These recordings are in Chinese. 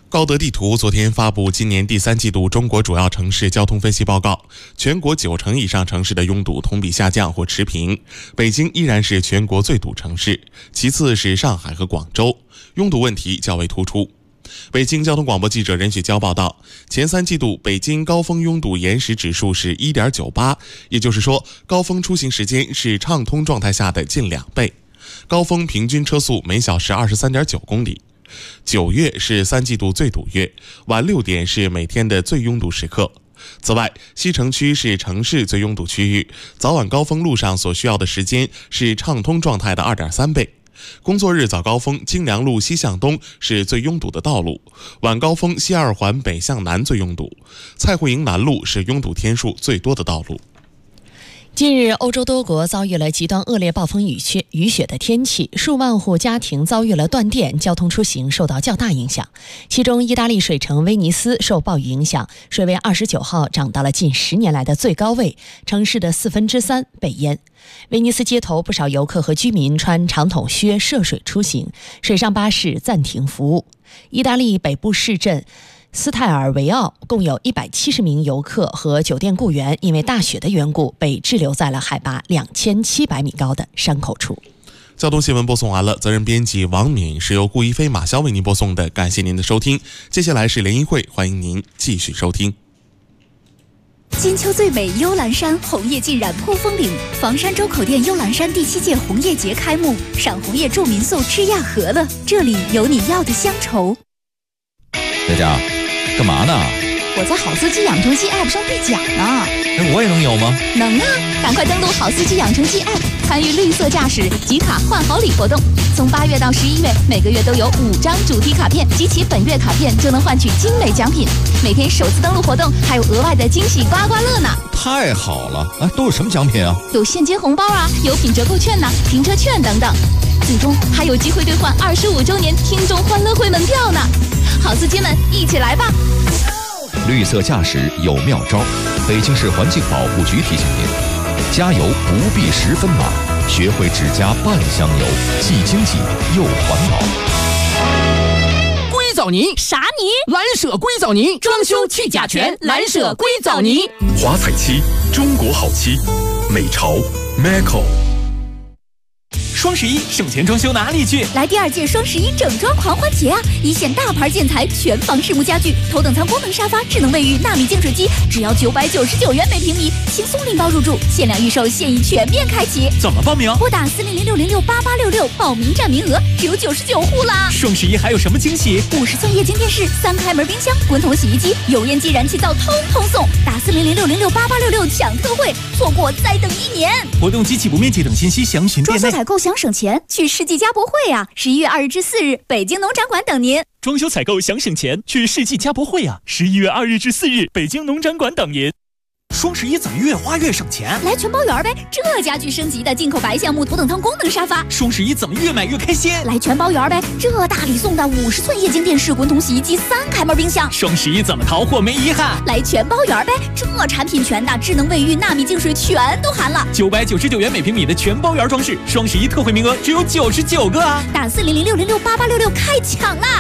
高德地图昨天发布今年第3季度中国主要城市交通分析报告，全国90%以上城市的拥堵同比下降或持平，北京依然是全国最堵城市，其次是上海和广州，拥堵问题较为突出。北京交通广播记者任雪娇报道，前3季度北京高峰拥堵延时指数是 1.98， 也就是说高峰出行时间是畅通状态下的近2倍，高峰平均车速每小时 23.9 公里。9月是3季度最堵月，晚6点是每天的最拥堵时刻。此外，西城区是城市最拥堵区域，早晚高峰路上所需要的时间是畅通状态的 2.3倍。工作日早高峰京良路西向东是最拥堵的道路，晚高峰西二环北向南最拥堵，蔡慧营南路是拥堵天数最多的道路。 近日，欧洲多国遭遇了极端恶劣暴风雨雪的天气，数万户家庭遭遇了断电，交通出行受到较大影响。其中，意大利水城威尼斯受暴雨影响，水位29号涨到了近10年来的最高位，城市的3/4被淹。威尼斯街头不少游客和居民穿长筒靴涉水出行，水上巴士暂停服务。意大利北部市镇斯泰尔维奥共有170名游客和酒店雇员因为大雪的缘故被滞留在了海拔2700米高的山口处。 交通新闻播送完了，责任编辑王敏，是由顾一飞、马潇为您播送的，感谢您的收听。接下来是联谊会，欢迎您继续收听。 金秋最美幽兰山，红叶浸染扑风岭。房山周口店幽兰山第7届红叶节开幕，赏红叶住民宿吃亚和了，这里有你要的乡愁。 佳佳，干嘛呢？ 我在好司机养成记 App 上兑奖呢。 我也能有吗？ 能啊，赶快登录好司机养成记 App， 参与绿色驾驶集卡换好礼活动。从8月到11月，每个月都有5张主题卡片，集齐本月卡片就能换取精美奖品。每天首次登录活动还有额外的惊喜刮刮乐呢。 太好了！都有什么奖品啊？ 有现金红包啊，有品折扣券呢，停车券等等。最终还有机会兑换25周年听众欢乐会门票呢。好司机们，一起来吧！ 绿色驾驶有妙招，北京市环境保护局提醒您：加油不必10分满，学会只加半箱油，既经济又环保。 硅藻泥啥泥？ 蓝舍硅藻泥，装修去甲醛，蓝舍硅藻泥。 华彩漆，中国好漆，美潮 Maco。 双11省钱装修哪里去？ 来第2届双11整装狂欢节啊！一线大牌建材，全房实木家具，头等舱功能沙发，智能卫浴，纳米净水机，只要999元每平米，轻松拎包入住，限量预售，现已全面开启。 怎么报名？ 拨打400668866，报名占名额只有99户啦！ 双11还有什么惊喜 ？50寸液晶电视，3开门冰箱，滚筒洗衣机，油烟机、燃气灶通通送。打400668866抢特惠，错过再等1年。 活动及起步面积等信息详询店内。 装修采购想省钱，去世纪家博会啊！11月2日至4日，北京农展馆等您。 装修采购想省钱，去世纪家博会啊！11月2日至4日，北京农展馆等您。双11怎么越花越省钱？ 来全包圆呗！这家具升级的进口白橡木头等舱功能沙发。 双11怎么越买越开心？ 来全包圆呗！这大礼送的50寸液晶电视、滚筒洗衣机、3开门冰箱。 双11怎么淘货没遗憾？ 来全包圆呗！这产品全的，智能卫浴、纳米净水全都含了。 999元每平米的全包圆装饰，双11特惠名额只有99个啊！ 打400668866开抢啦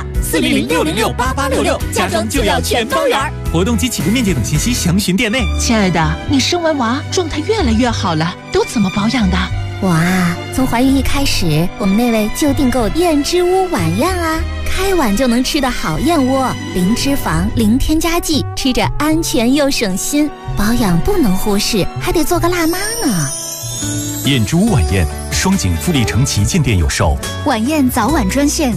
！400668866，家装就要全包圆。 活动及起步面积等信息详询店内。 亲爱的，你生完娃状态越来越好了，都怎么保养的？ 我啊，从怀孕一开始，我们那位就订购燕之屋晚宴啊，开碗就能吃的好燕窝，零脂肪、零添加剂，吃着安全又省心。保养不能忽视，还得做个辣妈呢。 燕之屋晚宴，双井富力城旗舰店有售。 晚宴早晚专线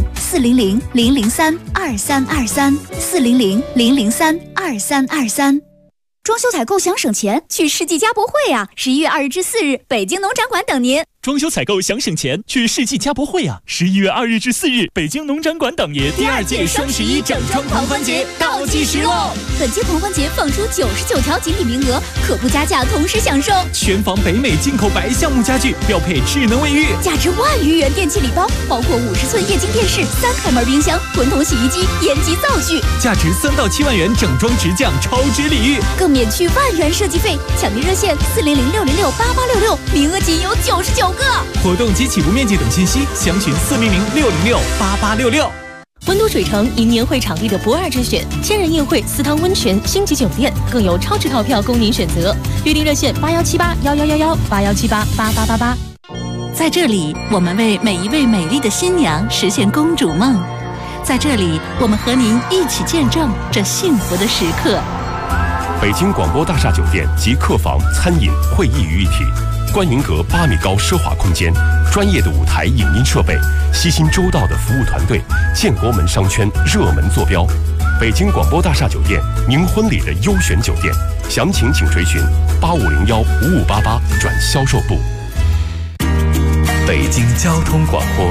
400-003-2323，400-003-2323。装修采购想省钱，去世纪家博会啊！11月2日至4日，北京农展馆等您。 装修采购想省钱，去世纪家博会啊！11月2日至4日，北京农展馆等您。 第2届双11整装狂欢节倒计时喽！本届狂欢节放出99条锦鲤名额，可不加价同时享受。 全房北美进口白橡木家具，标配智能卫浴， 价值10000余元电器礼包，包括50寸液晶电视、3开门冰箱、滚筒洗衣机、烟机灶具， 价值3到7万元整装直降超值礼遇， 更免去10000元设计费。抢订热线400668866，名额仅有99个。 活动及起步面积等信息详询400-606-8866。 温都水城因年会场地的不二之选，千人宴会、私汤温泉、星级酒店，更有超值套票供您选择。预订热线8178111181788888。 在这里，我们为每一位美丽的新娘实现公主梦。在这里，我们和您一起见证这幸福的时刻。 北京广播大厦酒店集客房、餐饮、会议于一体，观云阁8米高奢华空间，专业的舞台影音设备，悉心周到的服务团队，建国门商圈热门坐标。北京广播大厦酒店，您婚礼的优选酒店，详情请垂询85015588转销售部。 北京交通广播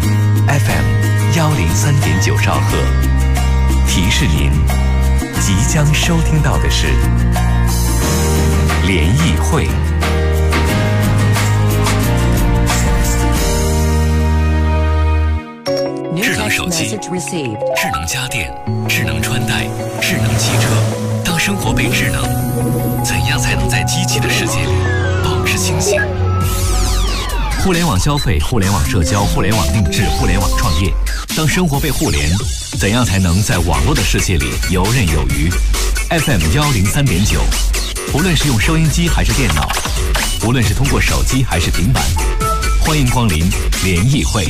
FM103.9兆赫，提示您即将收听到的是联谊会。智能手机、智能家电、智能穿戴、智能汽车。当生活被智能，怎样才能在机器的世界里保持清醒？互联网消费、互联网社交、互联网定制、互联网创业。当生活被互联，怎样才能在网络的世界里游刃有余？ FM103.9，无论是用收音机还是电脑，无论是通过手机还是平板，欢迎光临联谊会。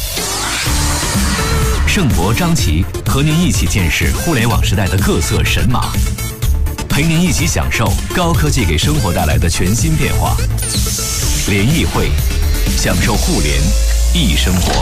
盛博、张琪和您一起见识互联网时代的各色神马，陪您一起享受高科技给生活带来的全新变化。联谊会，享受互联易生活。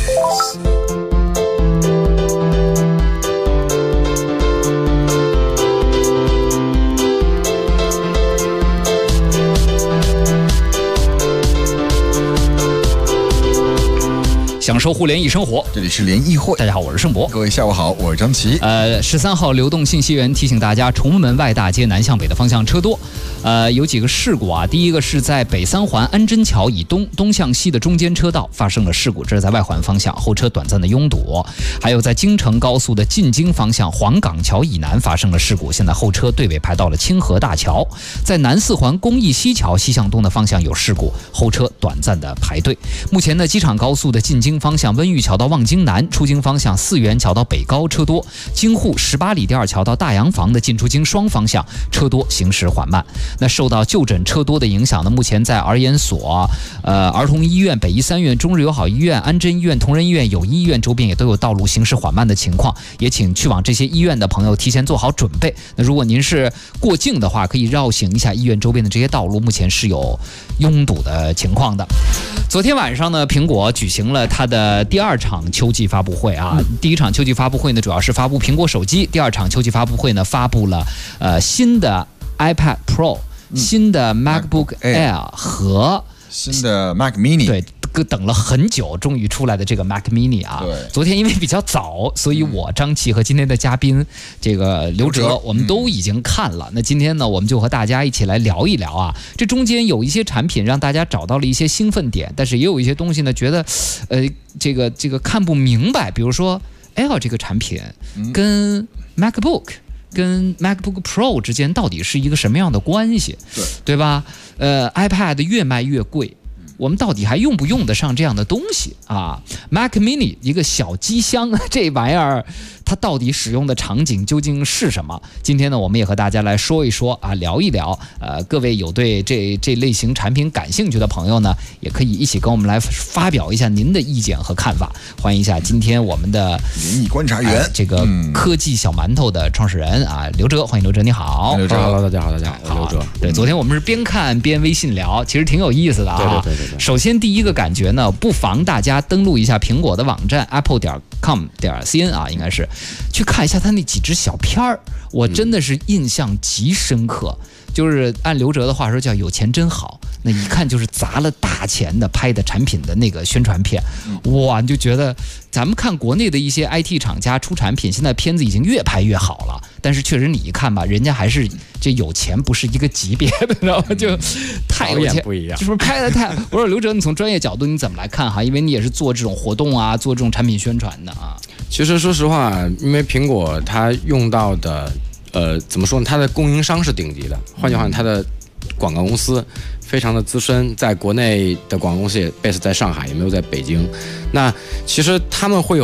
享受互联易生活， 这里是联谊会。 大家好，我是盛博。 各位下午好，我是张琪。 13号流动信息源提醒大家，崇文门外大街南向北的方向车多。有几个事故啊。第一个是在北三环安贞桥以东向西的中间车道发生了事故，这是在外环方向，后车短暂的拥堵。还有在京承高速的进京方向黄岗桥以南发生了事故，现在后车队尾排到了清河大桥。在南四环公益西桥西向东的方向有事故，后车短暂的排队。目前呢，机场高速的进京方向温榆桥到望京南，出京方向四元桥到北高车多。京沪18里第二桥到大洋房的进出京双方向车多，行驶缓慢。那受到就诊车多的影响呢，目前在儿研所、儿童医院、北医三院、中日友好医院、安贞医院、同仁医院、友谊医院周边也都有道路行驶缓慢的情况，也请去往这些医院的朋友提前做好准备。那如果您是过境的话，可以绕行一下医院周边的这些道路，目前是有拥堵的情况的。昨天晚上呢，苹果举行了它的第二场秋季发布会啊。第一场秋季发布会呢，主要是发布苹果手机；第二场秋季发布会呢，发布了新的 iPad Pro、新的 MacBook Air 和新的 Mac Mini。 对。等了很久，终于出来的这个 Mac Mini 啊，昨天因为比较早，所以我张琪和今天的嘉宾这个刘哲，我们都已经看了。那今天呢，我们就和大家一起来聊一聊啊，这中间有一些产品让大家找到了一些兴奋点，但是也有一些东西呢，觉得这个看不明白，比如说 Air 这个产品跟 MacBook。跟 MacBook Pro 之间到底是一个什么样的关系？对吧？iPad 越卖越贵，我们到底还用不用得上这样的东西啊 ？Mac Mini 一个小机箱，这玩意儿它到底使用的场景究竟是什么？今天呢，我们也和大家来说一说啊，聊一聊。各位有对这类型产品感兴趣的朋友呢，也可以一起跟我们来发表一下您的意见和看法。欢迎一下今天我们的联谊观察员， 这个科技小馒头的创始人啊，刘哲，欢迎刘哲，你好。 刘哲 ，Hello， 大家好，大家好，刘哲。 对，昨天我们是边看边微信聊，其实挺有意思的啊。 对。 首先第一个感觉呢，不妨大家登录一下苹果的网站 apple.com.cn 啊，应该是去看一下他那几支小片儿，我真的是印象极深刻。就是按刘哲的话说叫有钱真好，那一看就是砸了大钱的拍的产品的那个宣传片，哇，你就觉得咱们看国内的一些 IT 厂家出产品，现在片子已经越拍越好了，但是确实你一看吧，人家还是这有钱不是一个级别的，知道吗？就太有钱不一样， 就是拍的太。我说刘哲，你从专业角度你怎么来看哈？因为你也是做这种活动啊，做这种产品宣传的啊。 其实说实话，因为苹果它用到的。怎么说呢？它的供应商是顶级的，换句话说，它的广告公司非常的资深，在国内的广告公司也 base 在上海，也没有在北京。那其实他们会有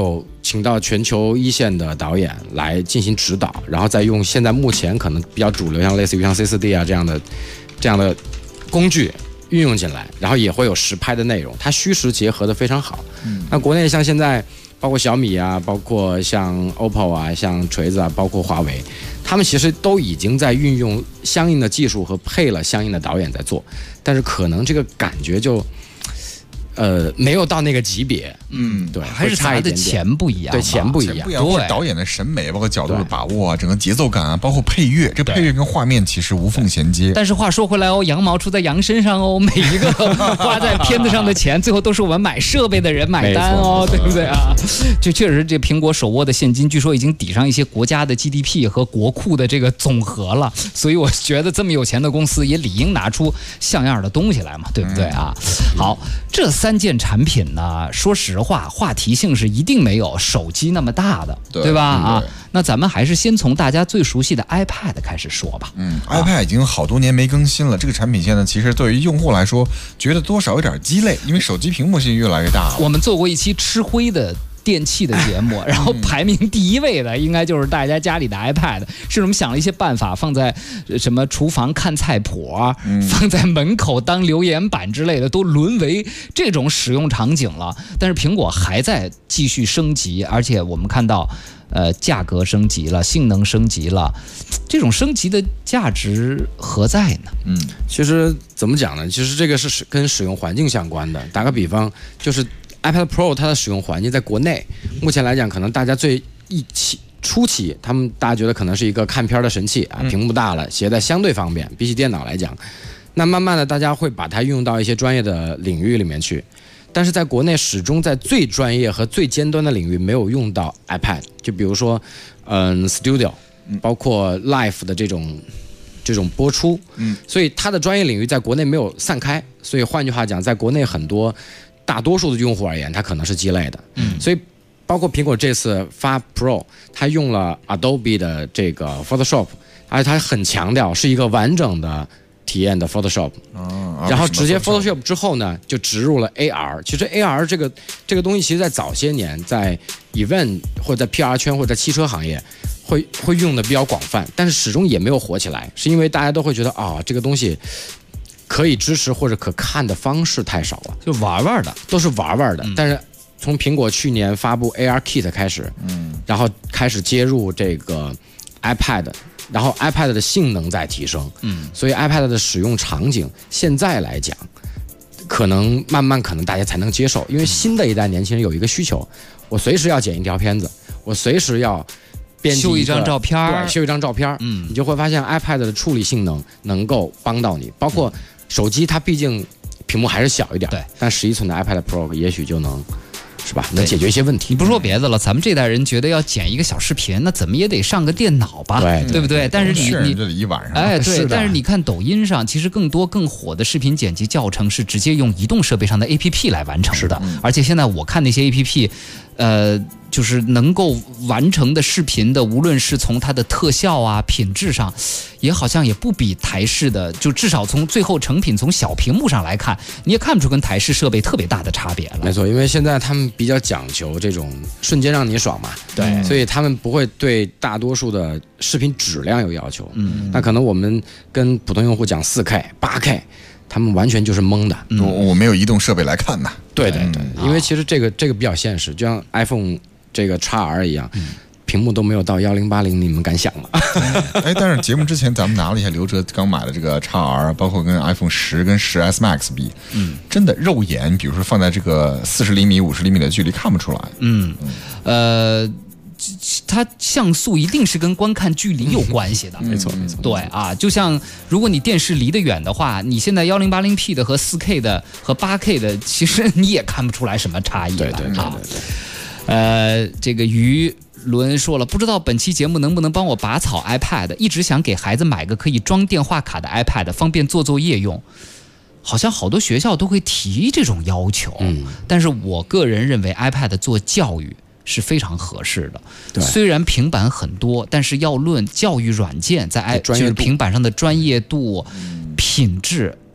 请到全球一线的导演来进行指导，然后再用现在目前可能比较主流，像类似于像 C4D 啊这样的工具运用进来，然后也会有实拍的内容，它虚实结合的非常好。那国内像现在包括小米啊，包括像 OPPO 啊，像锤子啊，包括华为，他们其实都已经在运用相应的技术和配了相应的导演在做，但是可能这个感觉就没有到那个级别，对， 还是差一点点，钱不一样， 对，钱不一样， 对，导演的审美，包括角度的把握啊，整个节奏感啊，包括配乐，这配乐跟画面其实无缝衔接。 但是话说回来哦，羊毛出在羊身上哦，每一个花在片子上的钱，最后都是我们买设备的人买单哦，对不对啊？这确实，这苹果手握的现金，据说已经抵上一些国家的 GDP 和国库的这个总和了，所以我觉得这么有钱的公司也理应拿出像样的东西来嘛，对不对啊？好，这3件产品呢，说实话，话题性是一定没有手机那么大的，对吧？啊，那咱们还是先从大家最熟悉的 iPad 开始说吧。 iPad 已经有好多年没更新了，这个产品线呢，其实对于用户来说，觉得多少有点鸡肋，因为手机屏幕现在越来越大了。 我们做过一期吃灰的电器的节目，然后排名第1位的应该就是大家家里的 iPad， 是我们想了一些办法，放在什么厨房看菜谱啊，放在门口当留言板之类的，都沦为这种使用场景了。但是苹果还在继续升级，而且我们看到价格升级了，性能升级了，这种升级的价值何在呢？ 其实怎么讲呢？其实这个是跟使用环境相关的。打个比方，就是iPad Pro 它的使用环境在国内，目前来讲，可能大家初期，大家觉得可能是一个看片的神器啊，屏幕大了，携带相对方便，比起电脑来讲。那慢慢的，大家会把它运用到一些专业的领域里面去，但是在国内始终在最专业和最尖端的领域没有用到 iPad， 就比如说Studio， 包括 Live 的这种播出，所以它的专业领域在国内没有散开，所以换句话讲，在国内大多数的用户而言，它可能是鸡肋的。所以包括苹果这次发 Pro， 它用了 Adobe 的这个 Photoshop， 而且它很强调是一个完整的体验的 Photoshop，然后直接 Photoshop 之后呢，就植入了 AR。其实 AR 这个东西，其实在早些年在 event 或者在 PR 圈或者在汽车行业会用的比较广泛，但是始终也没有火起来，是因为大家都会觉得这个东西可以支持或者可看的方式太少了， 就玩玩的， 都是玩玩的。但是从苹果去年发布 AR Kit 开始，然后开始接入这个 iPad， 然后 iPad 的性能在提升，所以 iPad 的使用场景现在来讲，可能慢慢大家才能接受，因为新的一代年轻人有一个需求，我随时要剪一条片子，我随时要修一张照片， 对，修一张照片，你就会发现 iPad 的处理性能够帮到你，包括手机它毕竟屏幕还是小一点，对，但11寸的 iPad Pro 也许就能，是吧？能解决一些问题。 你不说别的了，咱们这代人觉得要剪一个小视频，那怎么也得上个电脑吧，对不对？但是你这得一晚上， 对，但是你看抖音上，其实更火的视频剪辑教程是直接用移动设备上的 APP 来完成的，而且现在我看那些 APP，就是能够完成的视频的，无论是从它的特效啊、品质上，也好像也不比台式的，就至少从最后成品从小屏幕上来看，你也看不出跟台式设备特别大的差别了。 没错，因为现在他们比较讲求这种瞬间让你爽嘛，对，所以他们不会对大多数的视频质量有要求。那可能我们跟普通用户讲4K、8K。他们完全就是懵的， 我没有移动设备来看呐。 对，因为其实这个比较现实，就像 iPhone 这个 XR 一样，屏幕都没有到1080，你们敢想吗？ 但是节目之前咱们拿了一下刘哲刚买的这个 XR， 包括跟 iPhone 10跟10S Max 比，真的肉眼，比如说放在这个40厘米、50厘米的距离看不出来。 它像素一定是跟观看距离有关系的， 没错。 对啊，就像如果你电视离得远的话，你现在1080p 的和4K 的和8K 的，其实你也看不出来什么差异了。对。这个于伦说了，不知道本期节目能不能帮我拔草 iPad， 一直想给孩子买个可以装电话卡的 iPad， 方便做作业用。好像好多学校都会提这种要求，但是我个人认为 iPad 做教育是非常合适的。虽然平板很多，但是要论教育软件在就是平板上的专业度、品质，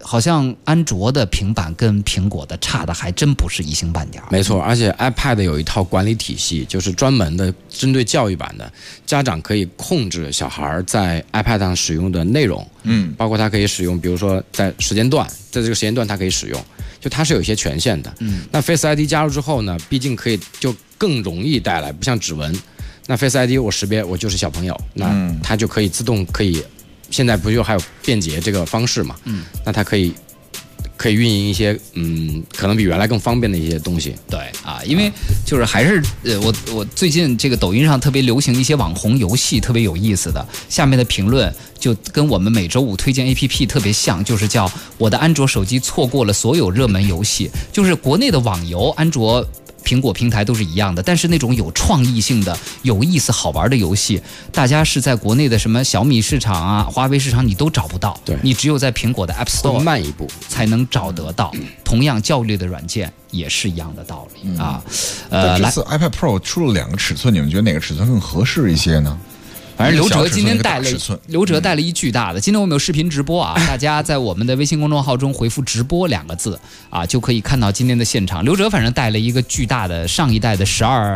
好像安卓的平板跟苹果的差的还真不是一星半点。 没错，而且 iPad 有一套管理体系，就是专门的针对教育版的，家长可以控制小孩在 iPad 上使用的内容，包括他可以使用，比如说在时间段，在这个时间段他可以使用，就它是有一些权限的。那 Face ID 加入之后呢，毕竟可以就更容易带来，不像指纹。那 Face ID 我识别我就是小朋友，那它就可以自动可以。现在不就还有便捷这个方式嘛？那它可以运营一些可能比原来更方便的一些东西。 对啊，因为就是还是我最近这个抖音上特别流行一些网红游戏，特别有意思的，下面的评论就跟我们每周五推荐 APP 特别像，就是叫我的安卓手机错过了所有热门游戏，就是国内的网游安卓。苹果平台都是一样的，但是那种有创意性的、有意思、好玩的游戏，大家是在国内的什么小米市场啊、华为市场你都找不到， 对， 你只有在苹果的 App Store 慢一步才能找得到。同样，教育类的软件也是一样的道理啊。 这次 iPad Pro 出了2个尺寸，你们觉得哪个尺寸更合适一些呢？ 反正刘哲今天带了一巨大的。今天我们有视频直播啊，大家在我们的微信公众号中回复“直播”2个字啊，就可以看到今天的现场。刘哲反正带了一个巨大的上一代的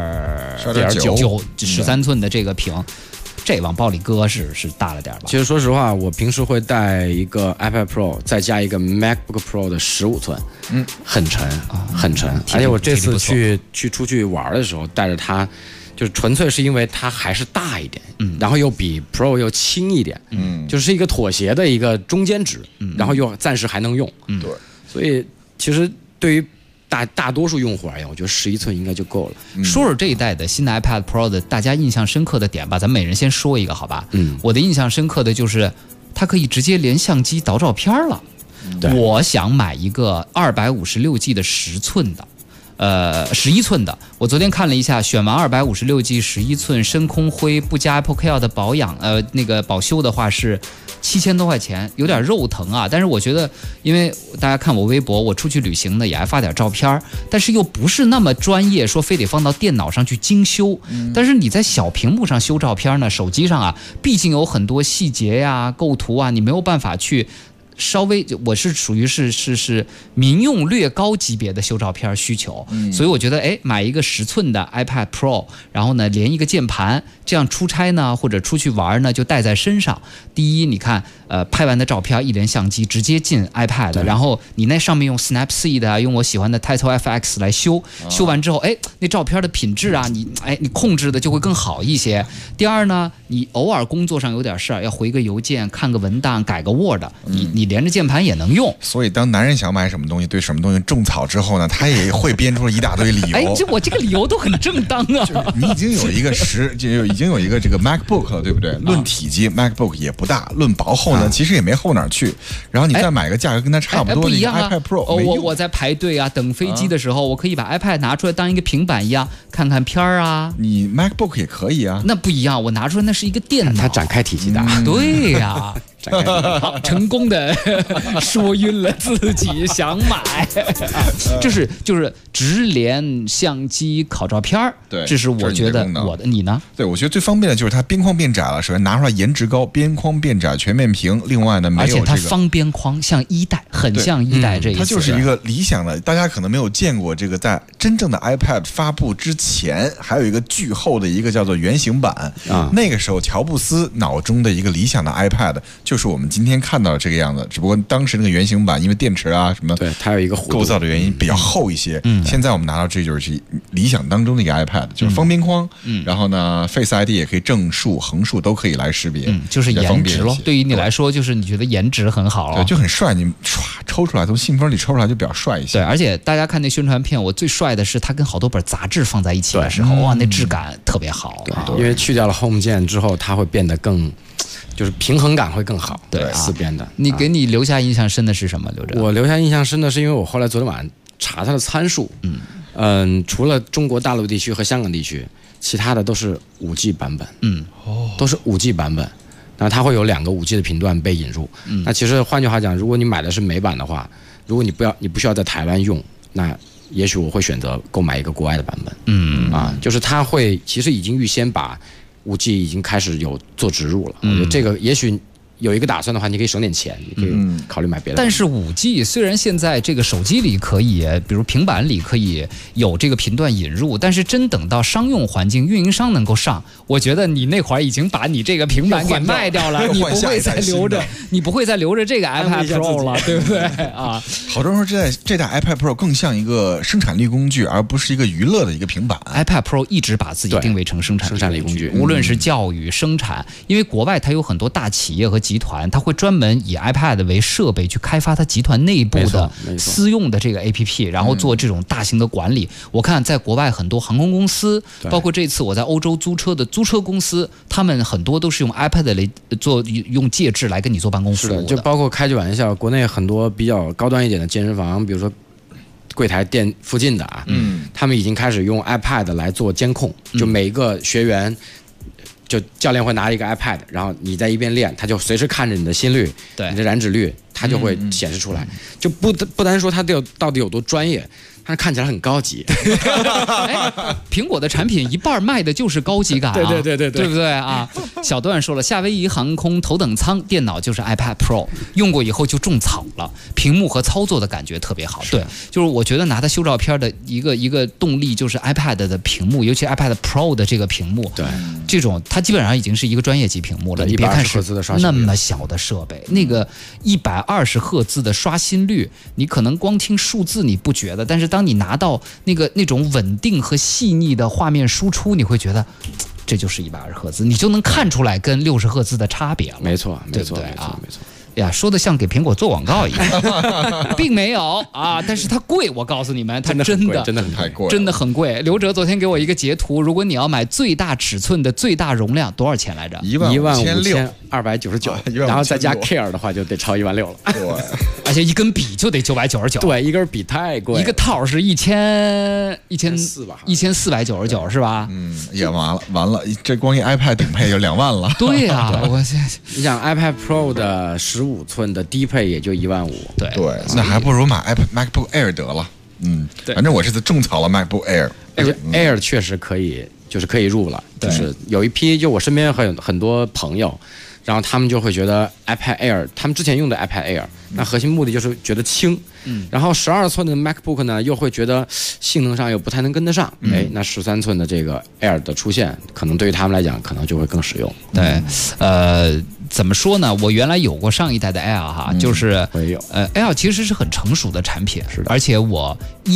12.913寸的这个屏，这往包里搁是大了点吧？ 其实说实话，我平时会带一个 iPad Pro， 再加一个 MacBook Pro 的15寸，很沉啊，很沉。而且我这次出去玩的时候带着它。就是纯粹是因为它还是大一点，然后又比 Pro 又轻一点，就是一个妥协的一个中间值，然后又暂时还能用， 对， 所以其实对于大多数用户而言，我觉得11寸应该就够了。 说说这一代的新的 iPad Pro 的大家印象深刻的点吧，咱们每人先说一个好吧？我的印象深刻的就是它可以直接连相机导照片了。我想买一个256G 的10寸的。11寸的，我昨天看了一下，选完256G 11寸深空灰不加 Apple Care 的保养，那个保修的话是7000多块钱，有点肉疼啊。但是我觉得，因为大家看我微博，我出去旅行呢也爱发点照片，但是又不是那么专业，说非得放到电脑上去精修。但是你在小屏幕上修照片呢，手机上啊，毕竟有很多细节呀、构图啊，你没有办法去。稍微我是属于是民用略高级别的修照片需求，所以我觉得买一个10寸的 iPad Pro， 然后呢连一个键盘，这样出差呢或者出去玩呢就带在身上。第一，你看拍完的照片一连相机直接进 iPad， 然后你那上面用 Snapseed 啊，用我喜欢的 Title FX 来修完之后，那照片的品质啊，你控制的就会更好一些。第二呢，你偶尔工作上有点事儿，要回个邮件、看个文档、改个 Word， 你连着键盘也能用。 所以当男人想买什么东西，对什么东西种草之后呢，他也会编出了一大堆理由。 我这个理由都很正当啊。 你已经有一个已经有一个这个 MacBook 了，对不对？论体积 MacBook 也不大，论薄厚呢，其实也没厚哪儿去。然后你再买一个价格跟它差不多的一个 iPad Pro， 我在排队啊等飞机的时候，我可以把 iPad 拿出来当一个平板一样看看片儿啊。 你 MacBook 也可以啊。 那不一样，我拿出来那是一个电脑， 它展开体积大。 对呀。成功的说晕了自己想买，就是直连相机拷照片， 对， 这是我觉得你呢？ 对，我觉得最方便的就是它边框变窄了，首先拿出来颜值高，边框变窄，全面屏。另外呢，没有而且它方边框像一代，很像一代这一次。 它就是一个理想的，大家可能没有见过这个，在真正的 iPad 发布之前，还有一个巨厚的一个叫做原型版啊。那个时候乔布斯脑中的一个理想的 iPad。就是我们今天看到的这个样子，只不过当时那个原型版因为电池啊什么， 对它有一个构造的原因比较厚一些。现在我们拿到这就是理想当中的一个 iPad， 就是方边框，然后呢 Face ID 也可以正数、横数都可以来识别， 就是颜值咯。对于你来说，就是你觉得颜值很好， 对，就很帅。你唰抽出来，从信封里抽出来就比较帅一些。 对，而且大家看那宣传片，我最帅的是它跟好多本杂志放在一起的时候，哇，那质感特别好。 对，因为去掉了 Home 键之后，它会变得更。就是平衡感会更好， 对四边的。 你给你留下印象深的是什么？刘哲， 我留下印象深的是因为我后来昨天晚上查它的参数，除了中国大陆地区和香港地区，其他的都是5G 版本，都是5G 版本。那它会有2个5G 的频段被引入。那其实换句话讲，如果你买的是美版的话，如果你不需要在台湾用，那也许我会选择购买一个国外的版本。就是它会其实已经预先把5G 已经开始有做植入了，我觉得这个也许有一个打算的话，你可以省点钱，你可以考虑买别的。 但是5G 虽然现在这个手机里可以，比如平板里可以有这个频段引入，但是真等到商用环境，运营商能够上，我觉得你那会儿已经把你这个平板给卖掉了，你不会再留着，这个 iPad Pro 了，对不对啊？ 好多人说这代 iPad Pro 更像一个生产力工具，而不是一个娱乐的一个平板。 iPad Pro 一直把自己定位成生产力工具，无论是教育、生产，因为国外它有很多大企业和集团，它会专门以 iPad 为设备去开发它集团内部的私用的这个 APP， 然后做这种大型的管理。我看在国外很多航空公司，包括这次我在欧洲租车的租车公司，他们很多都是用 iPad 来做，用介质来跟你做办公服务的。 就包括开句玩笑，国内很多比较高端一点的健身房，比如说柜台店附近的啊，他们已经开始用 iPad 来做监控，就每一个学员。就教练会拿一个 iPad， 然后你在一边练，他就随时看着你的心率、你的燃脂率，他就会显示出来。就不单说他到底有多专业，但是看起来很高级。 苹果的产品一半卖的就是高级感啊， 对不对啊？小段说了，夏威夷航空头等舱电脑就是 iPad Pro， 用过以后就种草了，屏幕和操作的感觉特别好。对，就是我觉得拿它修照片的一个动力就是 iPad 的屏幕，尤其 iPad Pro 的这个屏幕， 对， 这种它基本上已经是一个专业级屏幕了。你别看是那么小的设备，那个120赫兹的刷新率，你可能光听数字你不觉得，但是当你拿到那种稳定和细腻的画面输出，你会觉得这就是120赫兹，你就能看出来跟60赫兹的差别了。 没错， 对不对啊？没错。呀，说的像给苹果做广告一样，并没有啊，但是它贵，我告诉你们，它真的很贵， 真的很贵。刘哲昨天给我一个截图，如果你要买最大尺寸的最大容量，多少钱来着 ？15299，然后再加 Care 的话就得超16000了。 对， 而且一根笔就得999。 对，一根笔太贵， 一个套是1499是吧？ 也完了，这光一 iPad 顶配就2万了。 对呀， 你想 iPad Pro 的15寸的低配也就15000。 对， 那还不如买 MacBook Air 得了。反正我是种草了 MacBook Air。Air 确实可以，就是可以入了。就是有一批，就我身边很多朋友，然后他们就会觉得 iPad Air， 他们之前用的 iPad Air， 那核心目的就是觉得轻。然后12寸的 MacBook 呢，又会觉得性能上又不太能跟得上。那13寸的这个 Air 的出现，可能对于他们来讲，可能就会更实用。 对，怎么说呢？我原来有过上一代的 Air 哈，就是Air 其实是很成熟的产品， 是的。 而且我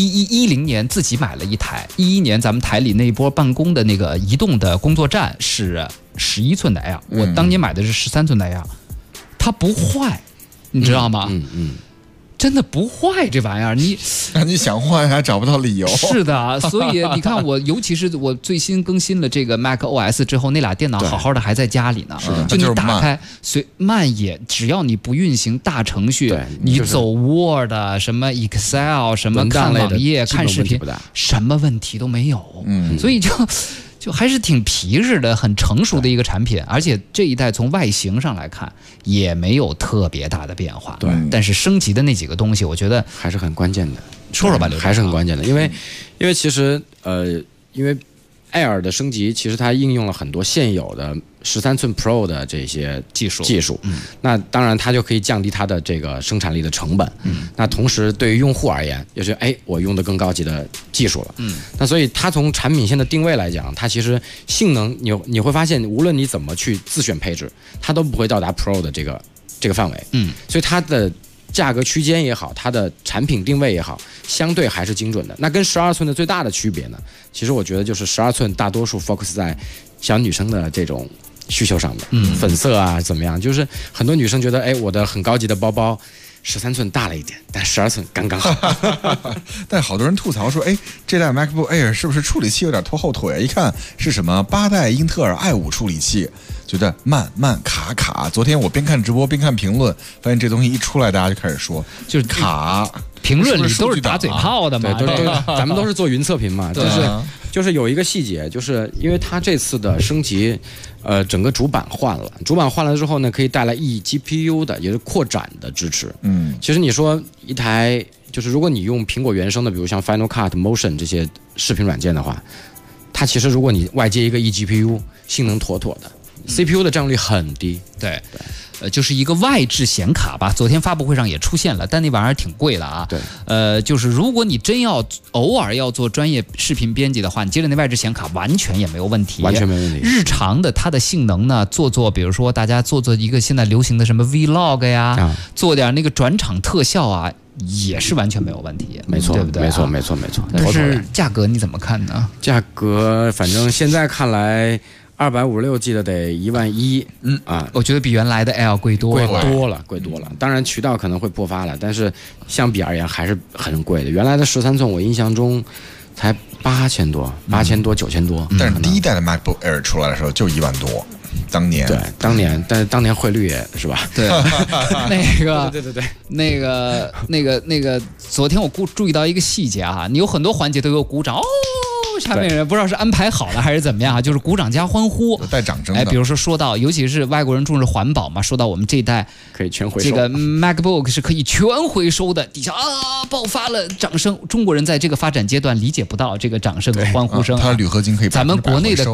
10年自己买了一台，11年咱们台里那一波办公的那个移动的工作站是11寸的 Air， 我当年买的是13寸的 Air， 它不坏，你知道吗？真的不坏，这玩意儿你想换还找不到理由。 是的，所以你看我，尤其是我最新更新了这个 Mac OS 之后，那俩电脑好好的还在家里呢。就你打开，慢也只要你不运行大程序，你走 Word 什么 Excel 什么看网页看视频，什么问题都没有。所以就还是挺皮实的，很成熟的一个产品，而且这一代从外形上来看也没有特别大的变化。 对， 但是升级的那几个东西，我觉得还是很关键的。 说说吧，刘， 还是很关键的，因为其实因为 Air 的升级，其实它应用了很多现有的13寸 Pro 的这些技术。那当然它就可以降低它的这个生产力的成本。那同时对于用户而言，就是我用的更高级的技术了。那所以它从产品线的定位来讲，它其实性能你会发现，无论你怎么去自选配置，它都不会到达 Pro 的这个范围。所以它的价格区间也好，它的产品定位也好，相对还是精准的。那跟12寸的最大的区别呢，其实我觉得就是12寸大多数 focus 在小女生的这种需求上面，粉色啊怎么样，就是很多女生觉得我的很高级的包包13寸大了一点，但12寸刚刚好。 但好多人吐槽说，这代 MacBook Air 是不是处理器有点拖后腿？一看是什么8代英特尔i5处理器，觉得慢卡。昨天我边看直播边看评论，发现这东西一出来，大家就开始说就是卡。 评论里都是打嘴炮的嘛， 对，咱们都是做云测评嘛，就是有一个细节，就是因为它这次的升级，整个主板换了之后呢，可以带来 eGPU 的，也是扩展的支持。其实你说一台，就是如果你用苹果原生的，比如像 Final Cut、Motion 这些视频软件的话，它其实如果你外接一个 eGPU， 性能妥妥的。CPU 的占用率很低。 对。 就是一个外置显卡吧，昨天发布会上也出现了，但那玩意儿挺贵的啊。 对， 就是如果你真要偶尔要做专业视频编辑的话，你接着那外置显卡完全也没有问题， 完全没问题。 日常的它的性能呢，做，比如说大家做一个现在流行的什么 Vlog 呀，做点那个转场特效啊。也是完全没有问题， 没错， 对不对？ 没错。 但是价格你怎么看呢？ 价格反正现在看来，256G 的得11000， 我觉得比原来的 L 贵多了。当然渠道可能会爆发了，但是相比而言还是很贵的。原来的13寸我印象中才8000多，9000多。 但是第一代的 MacBook Air 出来的时候就1万多。当年， 但是当年汇率也是吧？ 对， 对， 那个，昨天我注意到一个细节啊，你有很多环节都有鼓掌哦。下面人不知道是安排好了还是怎么样啊，就是鼓掌加欢呼， 带掌声的。 比如说到，尤其是外国人重视环保嘛，说到我们这一代可以全回收， 这个 MacBook 是可以全回收的，底下爆发了掌声。中国人在这个发展阶段理解不到这个掌声和欢呼声， 它铝合金可以。 咱们国内的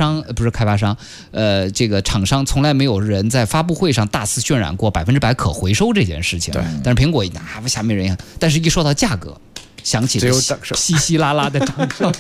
这个厂商从来没有人在发布会上大肆渲染过100%可回收这件事情。 对， 但是苹果下面人，但是一说到价格。想起了稀稀拉拉的掌声，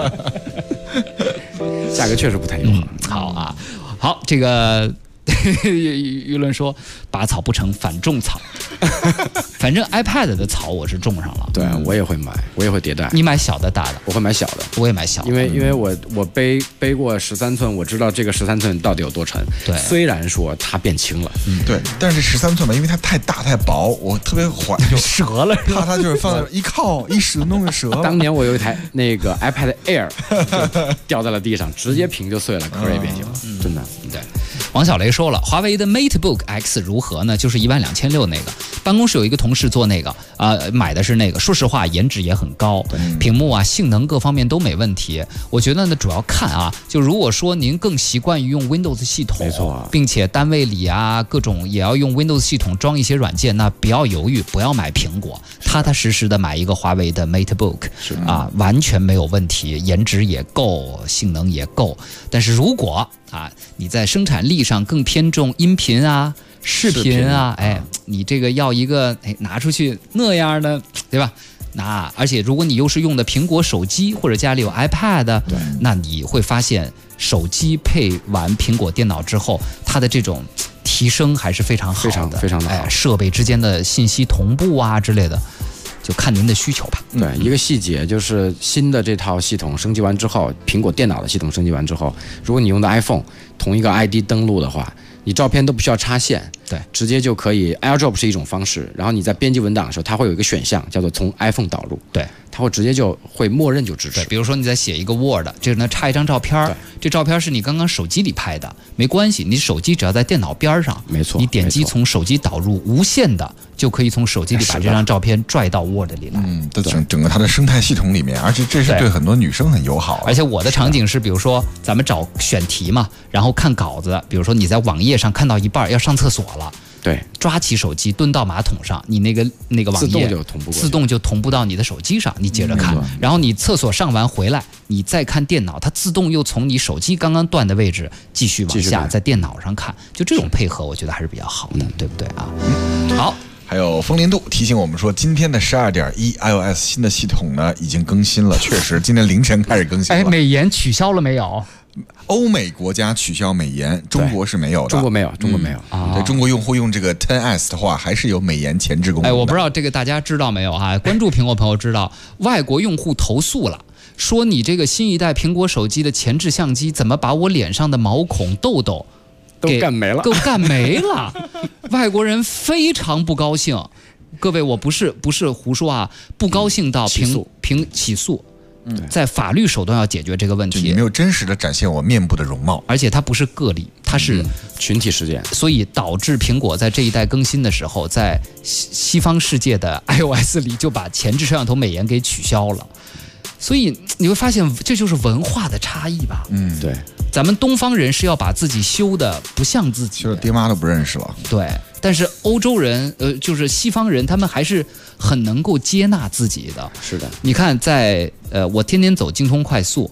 价格确实不太友好。好啊，好，这个舆论说拔草不成反种草，反正 iPad 的草我是种上了。 对，我也会买，我也会迭代。 你买小的大的？ 我会买小的， 我也买小的， 因为我背过13寸，我知道这个13寸到底有多沉。 对， 虽然说它变轻了， 对，但是这13寸吧，因为它太大太薄，我特别就折了， 怕它就是放一靠一使弄就折了。 当年我有一台那个 iPad Air 掉在了地上，直接屏就碎了，壳也变形了，真的。 对，王小雷说了，华为的 MateBook X 如何呢？就是12600那个，办公室有一个同事做那个买的是那个，说实话颜值也很高，屏幕啊性能各方面都没问题。我觉得呢主要看啊，就如果说您更习惯于用 Windows 系统， 没错， 并且单位里啊各种也要用 Windows 系统装一些软件，那不要犹豫，不要买苹果，踏踏实实的买一个华为的 MateBook 完全没有问题，颜值也够，性能也够。但是如果你在生产力上更偏重音频啊、视频啊，你这个要一个拿出去那样的，对吧？而且如果你又是用的苹果手机或者家里有 iPad， 那你会发现手机配完苹果电脑之后，它的这种提升还是非常好的， 非常的好。 设备之间的信息同步啊之类的。就看您的需求吧。 对，一个细节就是新的这套系统升级完之后，苹果电脑的系统升级完之后，如果你用的 iPhone 同一个 ID 登录的话，你照片都不需要插线， 对， 直接就可以 AirDrop 是一种方式。然后你在编辑文档的时候，它会有一个选项叫做从 iPhone 导入， 对， 它会直接就会默认就支持。 比如说你在写一个 Word， 这呢插一张照片，这照片是你刚刚手机里拍的，没关系，你手机只要在电脑边上， 没错， 你点击从手机导入，无限的就可以从手机里把这张照片拽到 Word 里来。 整个它的生态系统里面，而且这是对很多女生很友好。 而且我的场景是，比如说咱们找选题嘛，然后看稿子，比如说你在网页上看到一半要上厕所了。 对， 抓起手机蹲到马桶上，你那个网页自动就同步到你的手机上，你接着看。然后你厕所上完回来，你再看电脑，它自动又从你手机刚刚断的位置继续往下在电脑上看。就这种配合，我觉得还是比较好的，对不对啊？好。 还有风铃度提醒我们说，今天的12.1 iOS 新的系统呢已经更新了，确实今天凌晨开始更新了。 美颜取消了没有？ 欧美国家取消美颜，中国是没有的。 中国没有。 对，中国用户用这个 10S 的话，还是有美颜前置功能的。 我不知道这个大家知道没有啊？关注苹果朋友知道，外国用户投诉了，说你这个新一代苹果手机的前置相机怎么把我脸上的毛孔痘痘都干没了，外国人非常不高兴。各位，我不是胡说啊，不高兴到起诉。在法律手段要解决这个问题。 你没有真实的展现我面部的容貌， 而且它不是个例，它是群体事件， 所以导致苹果在这一代更新的时候，在西方世界的 iOS 里就把前置摄像头美颜给取消了。所以你会发现，这就是文化的差异吧？ 对， 咱们东方人是要把自己修的不像自己， 就是爹妈都不认识了。 对，但是欧洲人，就是西方人，他们还是很能够接纳自己的。 是的， 你看，在我天天走京通快速，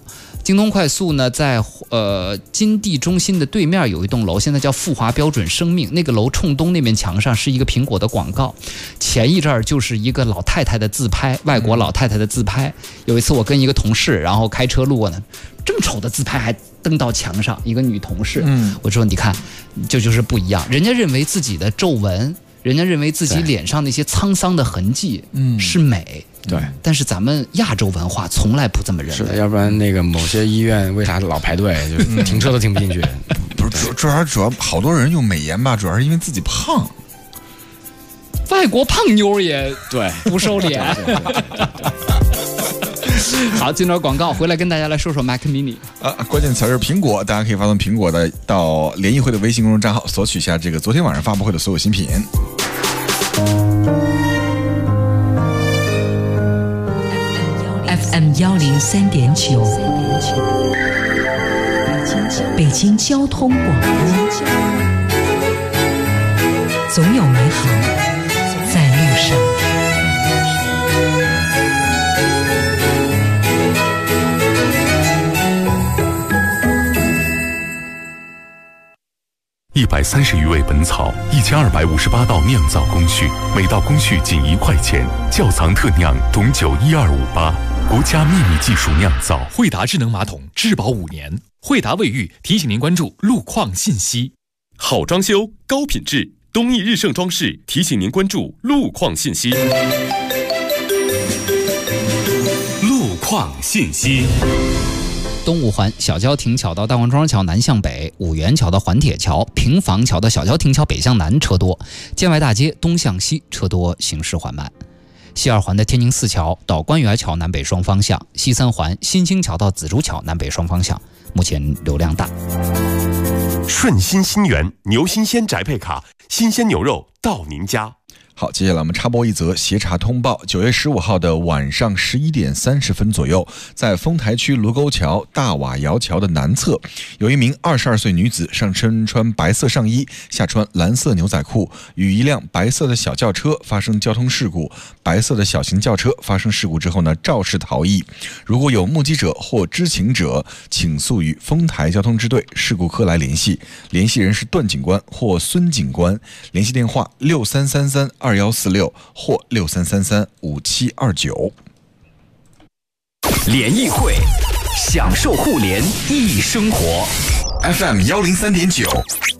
京东快速呢，在金地中心的对面有一栋楼，现在叫富华标准生命。那个楼冲东那面墙上是一个苹果的广告，前一阵儿就是一个老太太的自拍，外国老太太的自拍。有一次我跟一个同事，然后开车路过呢，这么丑的自拍还登到墙上，一个女同事。我说你看，这就是不一样。人家认为自己的皱纹，人家认为自己脸上那些沧桑的痕迹，是美。 对， 但是咱们亚洲文化从来不这么认为。 是的，要不然那个某些医院为啥老排队，就停车都停不进去？ 不是，主要好多人用美颜吧，主要是因为自己胖。 外国胖妞也对不收敛。好，进段广告回来跟大家来说说 Mac Mini 关键词是苹果，大家可以发送苹果的到联谊会的微信公众账号，索取一下这个昨天晚上发布会的所有新品。 FM 103.9，北京交通广播，总有美好在路上。 130余味本草，1258道酿造工序，每道工序仅1块钱。窖藏特酿董酒12588，国家秘密技术酿造。 惠达智能马桶质保5年。惠达卫浴提醒您关注路况信息。 好装修，高品质，东义日盛装饰提醒您关注路况信息。 路况信息。 东五环小交亭桥到大王庄桥南向北，五元桥到环铁桥，平房桥到小交亭桥北向南车多，建外大街东向西车多，行驶缓慢。西二环的天宁寺桥到官园桥南北双方向，西三环新兴桥到紫竹桥南北双方向，目前流量大。 顺心新源牛新鲜宅配卡，新鲜牛肉到您家。 好，接下来我们插播一则协查通报。9月15号的晚上11点30分左右，在丰台区卢沟桥大瓦窑桥的南侧，有一名22岁女子上身穿白色上衣，下穿蓝色牛仔裤，与一辆白色的小轿车发生交通事故。白色的小型轿车发生事故之后呢，肇事逃逸。如果有目击者或知情者，请速与丰台交通支队事故科来联系。联系人是段警官或孙警官，联系电话63332146或63335729。 联谊会，享受互联易生活。 FM 103.9，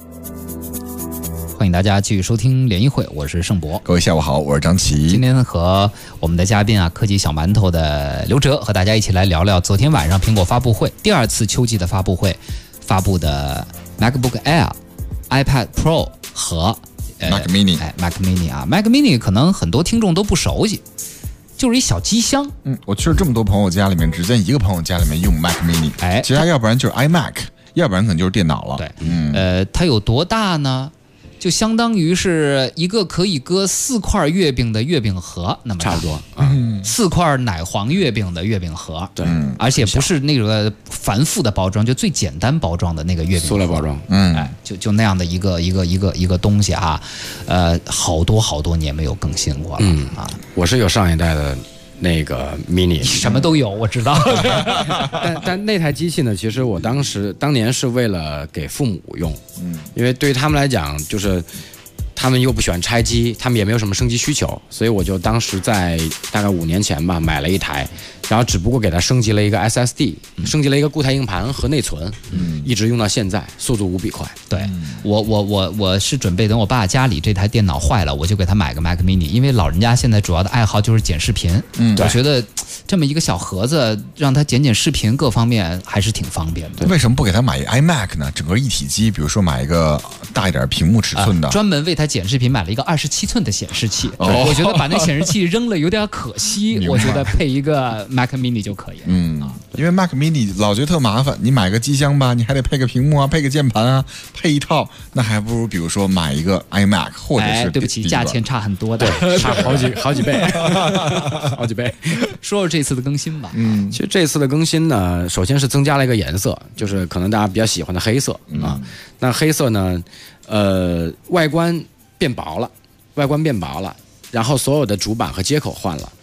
欢迎大家继续收听联谊会，我是盛博。 各位下午好，我是张琪。 今天和我们的嘉宾科技小馒头的刘哲和大家一起来聊聊昨天晚上苹果发布会第2次秋季的发布会发布的 MacBook Air、iPad Pro 和 Mac Mini。 Mac Mini Mac Mini 可能很多听众都不熟悉，就是一小机箱。 我去了这么多朋友家里面，只见一个朋友家里面用 Mac Mini，其他要不然就是 iMac， 要不然可能就是电脑了。 对，它有多大呢？就相当于是一个可以搁4块月饼的月饼盒，那么差不多 ，4块奶黄月饼的月饼盒， 对， 而且不是那个繁复的包装，就最简单包装的那个月饼盒， 塑料包装， 就那样的一个东西好多年没有更新过了我是有上一代的那个 mini， 什么都有，我知道。 但那台机器呢，其实我当年是为了给父母用，因为对于他们来讲，就是他们又不喜欢拆机，他们也没有什么升级需求，所以我就当时在大概5年前吧买了一台，然后只不过给它升级了一个 SSD，升级了一个固态硬盘和内存，一直用到现在，速度无比快。 对，我是准备等我爸家里这台电脑坏了，我就给他买个 Mac Mini， 因为老人家现在主要的爱好就是剪视频，我觉得这么一个小盒子让他剪视频，各方面还是挺方便的。 为什么不给他买一 iMac 呢？整个一体机，比如说买一个大一点屏幕尺寸的， 专门为他剪视频买了一个27寸的显示器。我觉得把那显示器扔了有点可惜，我觉得配一个 Mac Mini 就可以。 因为 Mac Mini 老觉得特麻烦，你买个机箱吧，你还得配个屏幕配个键盘配一套，那还不如比如说买一个 iMac 或者是对不起，价钱差很多的， 差好几倍，好几倍。 说说这次的更新吧。 其实这次的更新呢，首先是增加了一个颜色，就是可能大家比较喜欢的黑色那黑色呢，外观变薄了，然后所有的主板和接口换了。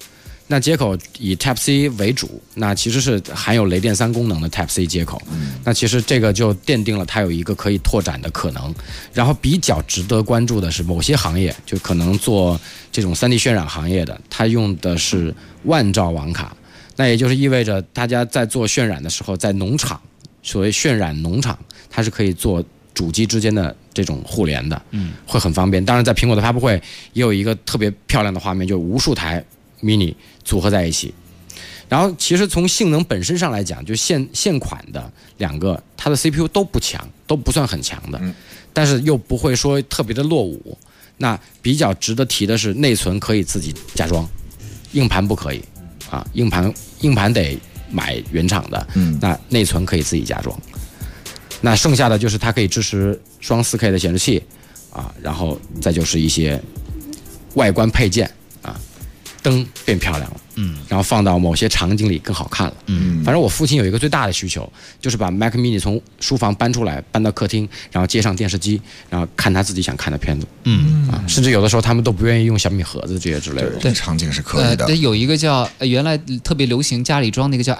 那接口以 Type C 为主，那其实是含有雷电3功能的 Type C 接口。那其实这个就奠定了它有一个可以拓展的可能。然后比较值得关注的是，某些行业就可能做这种3D 渲染行业的，它用的是万兆网卡。那也就是意味着大家在做渲染的时候，在农场，所谓渲染农场，它是可以做主机之间的这种互联的，会很方便。当然，在苹果的发布会也有一个特别漂亮的画面，就无数台 mini 组合在一起。然后，其实从性能本身上来讲，就现款的2个，它的 CPU 都不强，都不算很强的，但是又不会说特别的落伍。那比较值得提的是，内存可以自己加装，硬盘不可以啊，硬盘得买原厂的，那内存可以自己加装。那剩下的就是它可以支持双 4K 的显示器啊，然后再就是一些外观配件啊，灯变漂亮了，然后放到某些场景里更好看了，反正我父亲有一个最大的需求，就是把 Mac Mini 从书房搬出来，搬到客厅，然后接上电视机，然后看他自己想看的片子，甚至有的时候他们都不愿意用小米盒子这些之类的， 对，场景是可以的。 有一个叫原来特别流行，家里装那个叫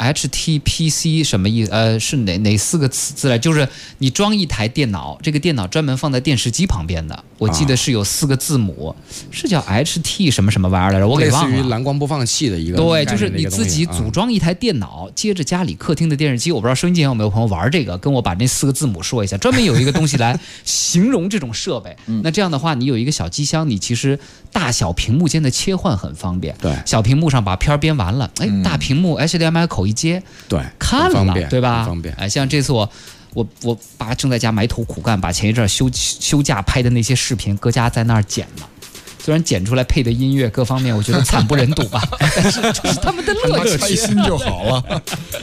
HTPC 什么意思？是哪4个字来？就是你装一台电脑，这个电脑专门放在电视机旁边的，我记得是有4个字母，是叫 HT 什么什么玩意儿来着？我给忘了。 类似于蓝光播放器的一个， 对，就是你自己组装一台电脑，接着家里客厅的电视机。我不知道收音机前有没有朋友玩这个，跟我把那4个字母说一下。专门有一个东西来形容这种设备。那这样的话，你有一个小机箱，你其实大小屏幕间的切换很方便。 对， 小屏幕上把片编完了，大屏幕 HDMI 口一接， 对， 看了，对吧？ 方便。 像这次我爸正在家埋头苦干，把前一阵休假拍的那些视频搁家在那儿剪了。虽然剪出来配的音乐各方面，我觉得惨不忍睹吧，但是这是他们的乐趣， 开心就好了。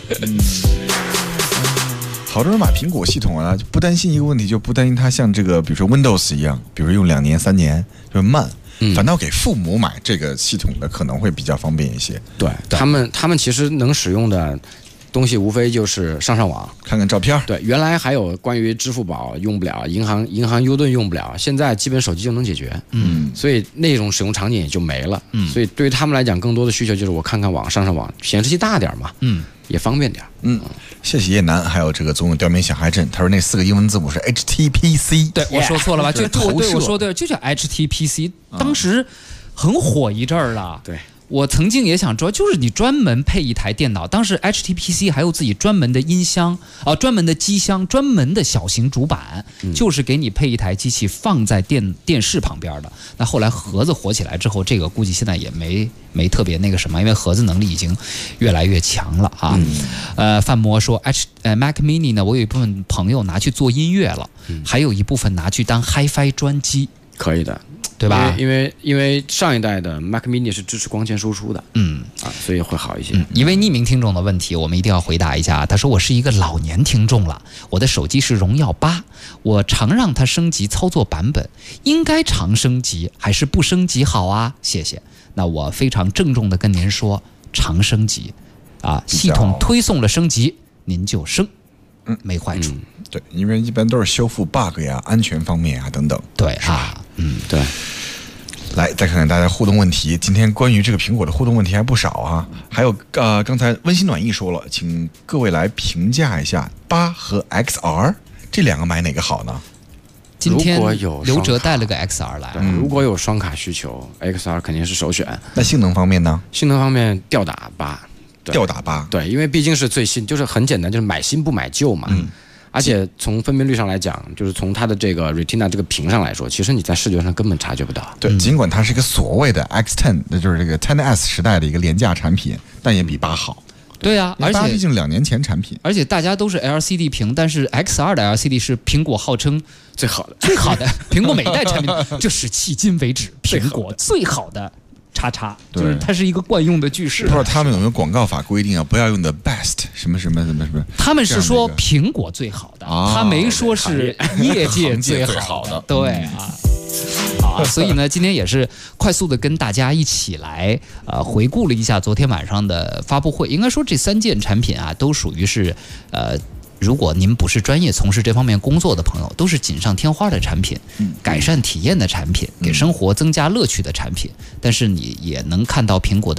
好多人买苹果系统啊，不担心一个问题，就不担心它像这个，比如说 Windows 一样，比如说用2年3年就慢，反倒给父母买这个系统的可能会比较方便一些。 对，他们其实能使用的东西无非就是上网， 看看照片。 对，原来还有关于支付宝用不了，银行优盾用不了，现在基本手机就能解决。所以那种使用场景也就没了。所以对于他们来讲，更多的需求就是我看看网，上网，显示器大点嘛，也方便点。 谢谢叶楠，还有这个总有刁民小孩镇，他说那4个英文字母是 HTPC。 对，我说错了吧？我说对，就叫 HTPC， 当时很火一阵儿了。 对。 我曾经也想说，就是你专门配一台电脑，当时 HTPC 还有自己专门的音箱专门的机箱，专门的小型主板，就是给你配一台机器放在电视旁边的。那后来盒子火起来之后，这个估计现在也没特别那个什么，因为盒子能力已经越来越强了啊。范魔说Mac Mini 呢，我有一部分朋友拿去做音乐了，还有一部分拿去当 HiFi 专机， 可以的。 对吧？ 因为上一代的 Mac Mini 是支持光纤输出的，所以会好一些。 一位匿名听众的问题，我们一定要回答一下。他说：“我是一个老年听众了，我的手机是荣耀8，我常让它升级操作版本，应该常升级还是不升级好啊？谢谢。那我非常郑重的跟您说，常升级啊，系统推送了升级，您就升。”没坏处。 对，因为一般都是修复 bug 呀、安全方面啊等等。 对啊， 对。 来，再看看大家互动问题。今天关于这个苹果的互动问题还不少啊。还有刚才温馨暖意说了，请各位来评价一下8和 XR 这2个买哪个好呢？ 今天刘哲带了个 XR 来， 如果有双卡需求 ，XR 肯定是首选。 那性能方面呢？ 性能方面吊打8。 吊打8， 对，因为毕竟是最新，就是很简单，就是买新不买旧嘛。而且从分辨率上来讲，就是从它的这个 Retina 这个屏上来说，其实你在视觉上根本察觉不到。 对，尽管它是一个所谓的 X10，那就是这个 10S 时代的一个廉价产品，但也比8好。 对啊，而且 8毕竟2年前产品， 而且大家都是 LCD 屏，但是 XR 的 LCD 是苹果号称最好的， 苹果每一代产品，这是迄今为止苹果最好的。叉，就是它是一个惯用的句式。 不知道他们有没有广告法规定啊？不要用的 best 什么。 他们是说苹果最好的，他没说是业界最好的。对啊。好，所以呢，今天也是快速的跟大家一起来回顾了一下昨天晚上的发布会。应该说这3件产品啊，都属于是如果您不是专业从事这方面工作的朋友，都是锦上添花的产品，改善体验的产品，给生活增加乐趣的产品。但是你也能看到苹果的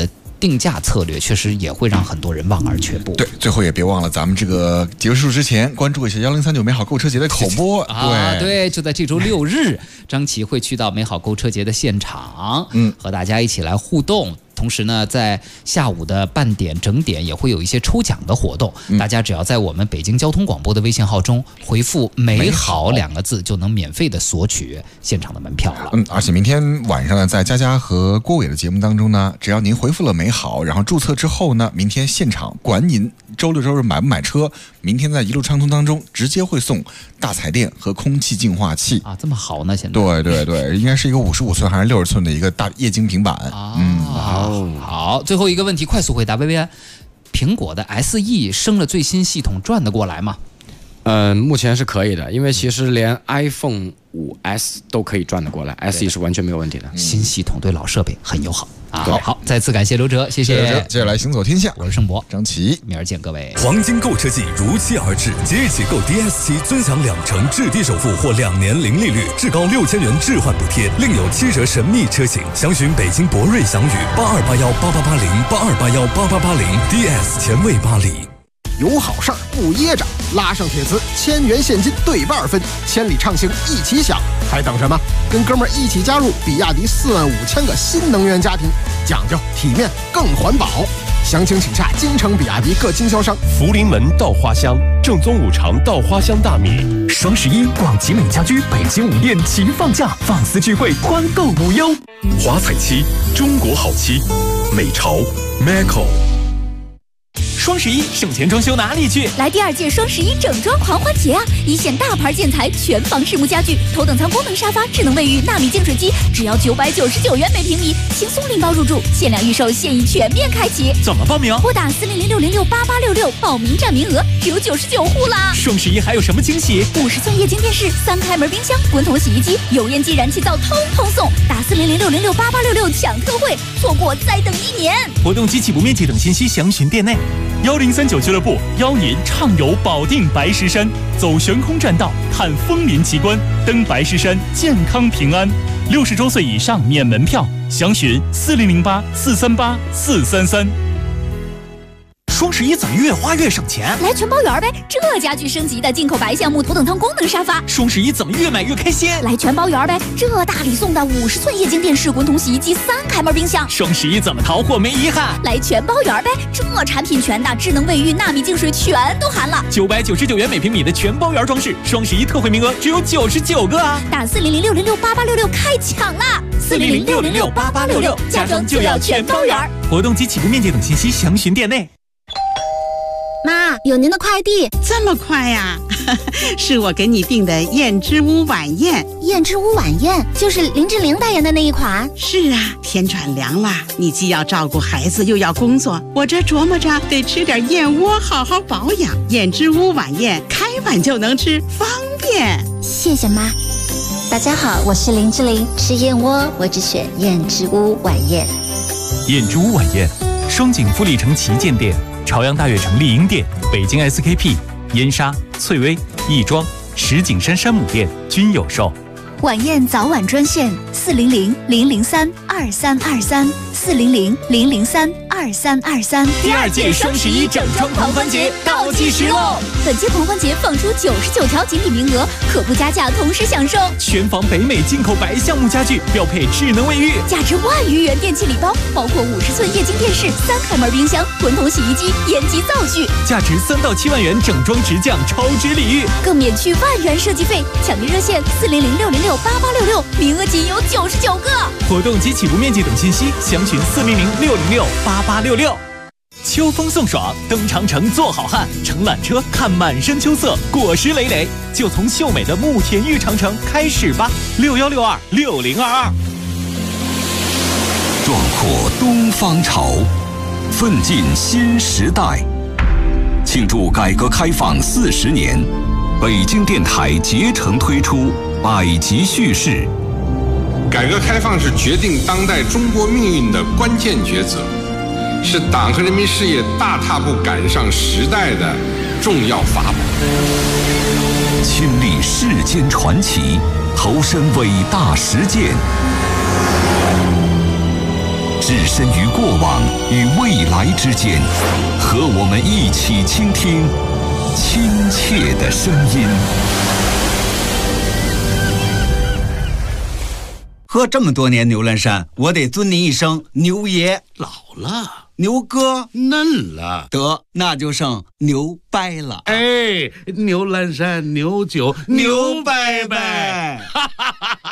定价策略，确实也会让很多人望而却步。 对，最后也别忘了咱们这个结束之前关注一下1039美好购车节的口播对，就在这周6日，张琪会去到美好购车节的现场，和大家一起来互动。同时呢，在下午的半点整点也会有一些抽奖的活动，大家只要在我们北京交通广播的微信号中回复“美好”2个字，就能免费的索取现场的门票了。 而且明天晚上呢，在佳佳和郭伟的节目当中呢，只要您回复了“美好”，然后注册之后呢，明天现场管您周六周日买不买车，明天在一路畅通当中直接会送大彩电和空气净化器啊，这么好呢？现在对，应该是一个55寸还是60寸的一个大液晶平板好，最后一个问题，快速回答，薇薇安，苹果的 SE 升了最新系统转得过来吗？ 目前是可以的，因为其实连 iPhone 5S 都可以转得过来 ，SE 是完全没有问题的。 新系统对老设备很友好啊！好，再次感谢刘哲，谢谢。 接下来行走天下， 我是盛博， 张琪， 明儿见各位。 黄金购车季如期而至，即日起购 DS7尊享2%至低首付或2年零利率，至高6000元置换补贴，另有7折神秘车型。详询北京博瑞祥宇8281888082818880 DS 前卫巴黎。 有好事儿不噎着，拉上铁磁，1000元现金对半分，千里畅行一起享，还等什么？跟哥们儿一起加入比亚迪45000个新能源家庭，讲究体面更环保。详情请洽京城比亚迪各经销商。 福临门稻花香，正宗五常稻花香大米。 双11广集美家居北京5店齐放假，放肆聚会，欢购无忧。 华彩漆，中国好漆，美潮 Macco。 双11省钱装修哪里去？ 来第2届双11整装狂欢节啊！一线大牌建材，全房实木家具，头等舱功能沙发，智能卫浴，纳米净水机，只要999元每平米，轻松拎包入住，限量预售，现已全面开启。 怎么报名？ 拨打400668866，报名占名额只有99户啦！ 双11还有什么惊喜 ？50寸液晶电视，3开门冰箱，滚筒洗衣机，油烟机、燃气灶通通送。打400668866抢特惠，错过再等1年。 活动及起步面积等信息详询店内。1039俱乐部邀您畅游保定白石山，走悬空栈道，看枫林奇观，登白石山，健康平安。60周岁以上免门票，详询4008438433。双11怎么越花越省钱？ 来全包圆呗！这家具升级的进口白橡木头等舱功能沙发。 双11怎么越买越开心？ 来全包圆呗！这大礼送的50寸液晶电视、滚筒洗衣机、3开门冰箱。 双11怎么淘货没遗憾？ 来全包圆呗！这产品全的，智能卫浴、纳米净水全都含了。 999元每平米的全包圆装饰，双11特惠名额只有99个啊！ 打400668866开抢啦！400668866，家装就要全包圆。 活动及起步面积等信息详询店内。 妈，有您的快递。 这么快呀？是我给你订的燕之屋晚宴。 燕之屋晚宴就是林志玲代言的那一款。 是啊，天转凉了，你既要照顾孩子又要工作，我这琢磨着得吃点燕窝好好保养。燕之屋晚宴开碗就能吃，方便。 谢谢妈。大家好，我是林志玲，吃燕窝我只选燕之屋晚宴。 燕之屋晚宴，双井富力城旗舰店、朝阳大悦城丽婴店、北京 SKP、燕莎、翠微、亦庄、石景山山姆店均有售。 晚宴早晚专线400-003-2323，400-003-2323。 第2届双11整装狂欢节倒计时喽！ 本届狂欢节放出99条锦鲤名额，可不加价同时享受全房北美进口白橡木家具，标配智能卫浴， 价值10000余元电器礼包，包括50寸液晶电视、3开门冰箱、滚筒洗衣机、烟机灶具， 价值3到7万元整装直降超值礼遇， 更免去1万元设计费。抢订热线400-606-8866，名额仅有99个。 活动及起步面积等信息详询400-606-8866。秋风送爽，登长城做好汉，乘缆车看满山秋色，果实累累，就从秀美的慕田峪长城开始吧。6162-6022。 壮阔东方潮，奋进新时代。庆祝改革开放40年，北京电台竭诚推出百集叙事。 改革开放是决定当代中国命运的关键抉择，是党和人民事业大踏步赶上时代的重要法宝。 亲历世间传奇，投身伟大实践。 置身于过往与未来之间，和我们一起倾听亲切的声音。 喝这么多年牛栏山，我得尊您一声牛爷。 老了， 牛哥嫩了， 得那就剩牛掰了。 哎，牛栏山牛酒牛掰掰， 哈哈哈哈。